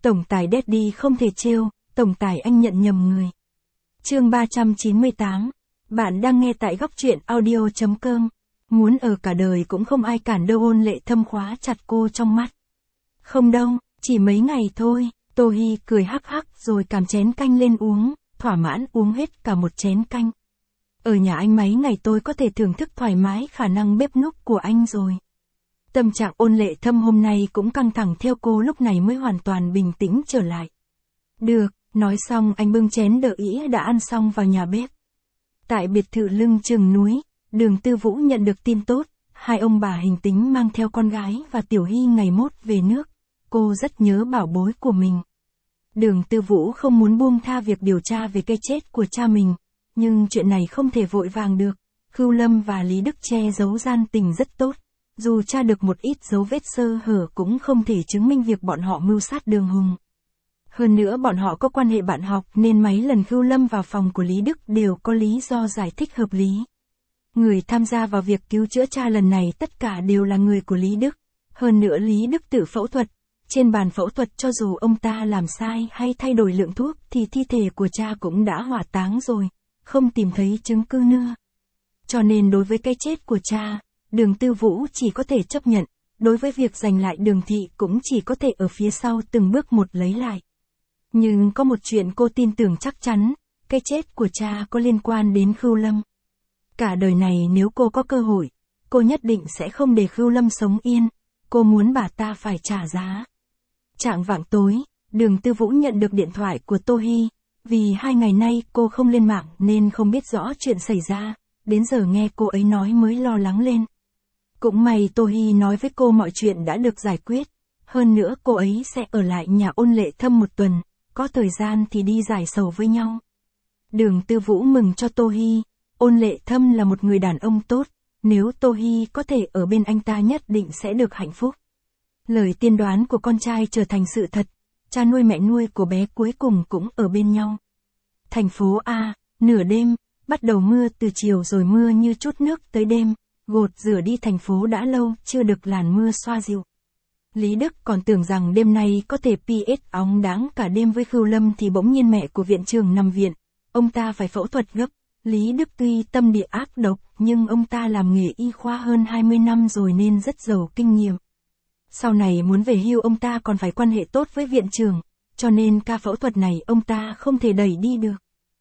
Tổng tài Daddy không thể trêu, tổng tài anh nhận nhầm người. Chương 398. Bạn đang nghe tại góc truyện audio.com. Muốn ở cả đời cũng không ai cản đâu. Ôn Lệ Thâm khóa chặt cô trong mắt. Không đâu, chỉ mấy ngày thôi. Tô Hi cười hắc hắc rồi cầm chén canh lên uống, thỏa mãn uống hết cả một chén canh. Ở nhà anh mấy ngày tôi có thể thưởng thức thoải mái khả năng bếp núc của anh rồi. Tâm trạng Ôn Lệ Thâm hôm nay cũng căng thẳng theo cô, lúc này mới hoàn toàn bình tĩnh trở lại. Được, nói xong anh bưng chén đợi ý đã ăn xong vào nhà bếp. Tại biệt thự lưng chừng núi, Đường Tư Vũ nhận được tin tốt, hai ông bà Hình Tính mang theo con gái và Tiểu Hy ngày mốt về nước. Cô rất nhớ bảo bối của mình. Đường Tư Vũ không muốn buông tha việc điều tra về cái chết của cha mình, nhưng chuyện này không thể vội vàng được. Khưu Lâm và Lý Đức che giấu gian tình rất tốt. Dù tra được một ít dấu vết sơ hở cũng không thể chứng minh việc bọn họ mưu sát Đường Hùng. Hơn nữa bọn họ có quan hệ bạn học nên mấy lần Khưu Lâm vào phòng của Lý Đức đều có lý do giải thích hợp lý. Người tham gia vào việc cứu chữa cha lần này tất cả đều là người của Lý Đức. Hơn nữa Lý Đức tự phẫu thuật. Trên bàn phẫu thuật cho dù ông ta làm sai hay thay đổi lượng thuốc thì thi thể của cha cũng đã hỏa táng rồi, không tìm thấy chứng cứ nữa. Cho nên đối với cái chết của cha, Đường Tư Vũ chỉ có thể chấp nhận, đối với việc giành lại Đường Thị cũng chỉ có thể ở phía sau từng bước một lấy lại. Nhưng có một chuyện cô tin tưởng chắc chắn, cái chết của cha có liên quan đến Khưu Lâm. Cả đời này nếu cô có cơ hội, cô nhất định sẽ không để Khưu Lâm sống yên, cô muốn bà ta phải trả giá. Chạng vạng tối, Đường Tư Vũ nhận được điện thoại của Tô Hi, vì 2 ngày nay cô không lên mạng nên không biết rõ chuyện xảy ra, đến giờ nghe cô ấy nói mới lo lắng lên. Cũng may Tô Hi nói với cô mọi chuyện đã được giải quyết, hơn nữa cô ấy sẽ ở lại nhà Ôn Lệ Thâm 1 tuần, có thời gian thì đi giải sầu với nhau. Đường Tư Vũ mừng cho Tô Hi, Ôn Lệ Thâm là một người đàn ông tốt, nếu Tô Hi có thể ở bên anh ta nhất định sẽ được hạnh phúc. Lời tiên đoán của con trai trở thành sự thật, cha nuôi mẹ nuôi của bé cuối cùng cũng ở bên nhau. Thành phố A, nửa đêm, bắt đầu mưa từ chiều rồi mưa như chút nước tới đêm, gột rửa đi thành phố đã lâu chưa được làn mưa xoa dịu. Lý Đức còn tưởng rằng đêm nay có thể PS óng đáng cả đêm với Khưu Lâm thì bỗng nhiên mẹ của viện trưởng nằm viện, ông ta phải phẫu thuật gấp. Lý Đức tuy tâm địa ác độc nhưng ông ta làm nghề y khoa hơn 20 năm rồi nên rất giàu kinh nghiệm. Sau này muốn về hưu ông ta còn phải quan hệ tốt với viện trưởng, cho nên ca phẫu thuật này ông ta không thể đẩy đi được.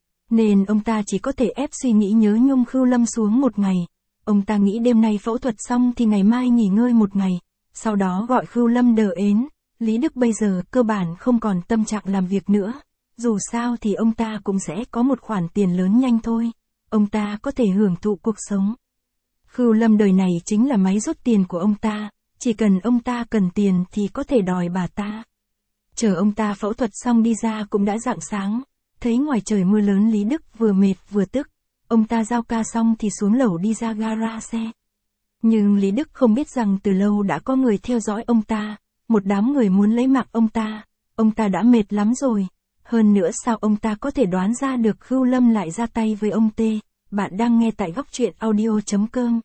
Nên ông ta chỉ có thể ép suy nghĩ nhớ nhung Khưu Lâm xuống một ngày. Ông ta nghĩ đêm nay phẫu thuật xong thì ngày mai nghỉ ngơi một ngày, sau đó gọi Khưu Lâm đỡ ến. Lý Đức bây giờ cơ bản không còn tâm trạng làm việc nữa, dù sao thì ông ta cũng sẽ có một khoản tiền lớn nhanh thôi, ông ta có thể hưởng thụ cuộc sống. Khưu Lâm đời này chính là máy rút tiền của ông ta, chỉ cần ông ta cần tiền thì có thể đòi bà ta. Chờ ông ta phẫu thuật xong đi ra cũng đã rạng sáng, thấy ngoài trời mưa lớn Lý Đức vừa mệt vừa tức, ông ta giao ca xong thì xuống lầu đi ra gara xe. Nhưng Lý Đức không biết rằng từ lâu đã có người theo dõi ông ta, một đám người muốn lấy mạng ông ta đã mệt lắm rồi, hơn nữa sao ông ta có thể đoán ra được Khưu Lâm lại ra tay với ông T. Bạn đang nghe tại góc truyện audio.com.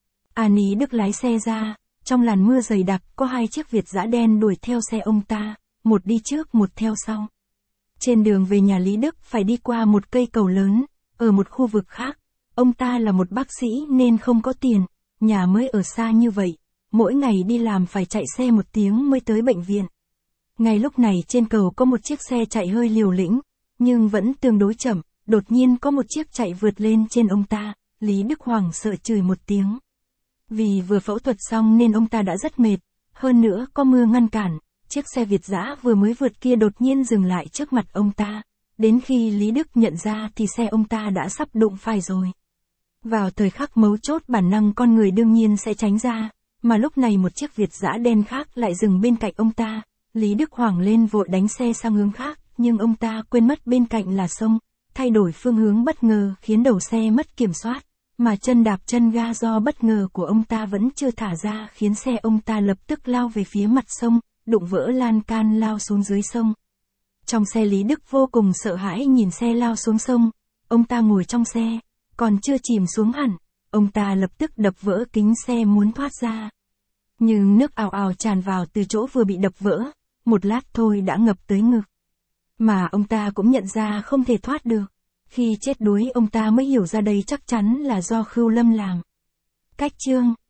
Lý Đức lái xe ra, trong làn mưa dày đặc có 2 chiếc Việt dã đen đuổi theo xe ông ta, một đi trước một theo sau. Trên đường về nhà Lý Đức phải đi qua một cây cầu lớn, ở một khu vực khác, ông ta là một bác sĩ nên không có tiền, nhà mới ở xa như vậy, mỗi ngày đi làm phải chạy xe 1 tiếng mới tới bệnh viện. Ngay lúc này trên cầu có một chiếc xe chạy hơi liều lĩnh, nhưng vẫn tương đối chậm, đột nhiên có một chiếc chạy vượt lên trên ông ta, Lý Đức hoảng sợ chửi 1 tiếng. Vì vừa phẫu thuật xong nên ông ta đã rất mệt, hơn nữa có mưa ngăn cản, chiếc xe Việt dã vừa mới vượt kia đột nhiên dừng lại trước mặt ông ta. Đến khi Lý Đức nhận ra thì xe ông ta đã sắp đụng phải rồi. Vào thời khắc mấu chốt bản năng con người đương nhiên sẽ tránh ra, mà lúc này một chiếc Việt dã đen khác lại dừng bên cạnh ông ta. Lý Đức hoảng lên vội đánh xe sang hướng khác, nhưng ông ta quên mất bên cạnh là sông, thay đổi phương hướng bất ngờ khiến đầu xe mất kiểm soát, mà chân đạp chân ga do bất ngờ của ông ta vẫn chưa thả ra khiến xe ông ta lập tức lao về phía mặt sông, đụng vỡ lan can lao xuống dưới sông. Trong xe Lý Đức vô cùng sợ hãi nhìn xe lao xuống sông, ông ta ngồi trong xe, còn chưa chìm xuống hẳn, ông ta lập tức đập vỡ kính xe muốn thoát ra. Nhưng nước ào ào tràn vào từ chỗ vừa bị đập vỡ, một lát thôi đã ngập tới ngực. Mà ông ta cũng nhận ra không thể thoát được. Khi chết đuối ông ta mới hiểu ra đây chắc chắn là do Khưu Lâm làm. Cách chương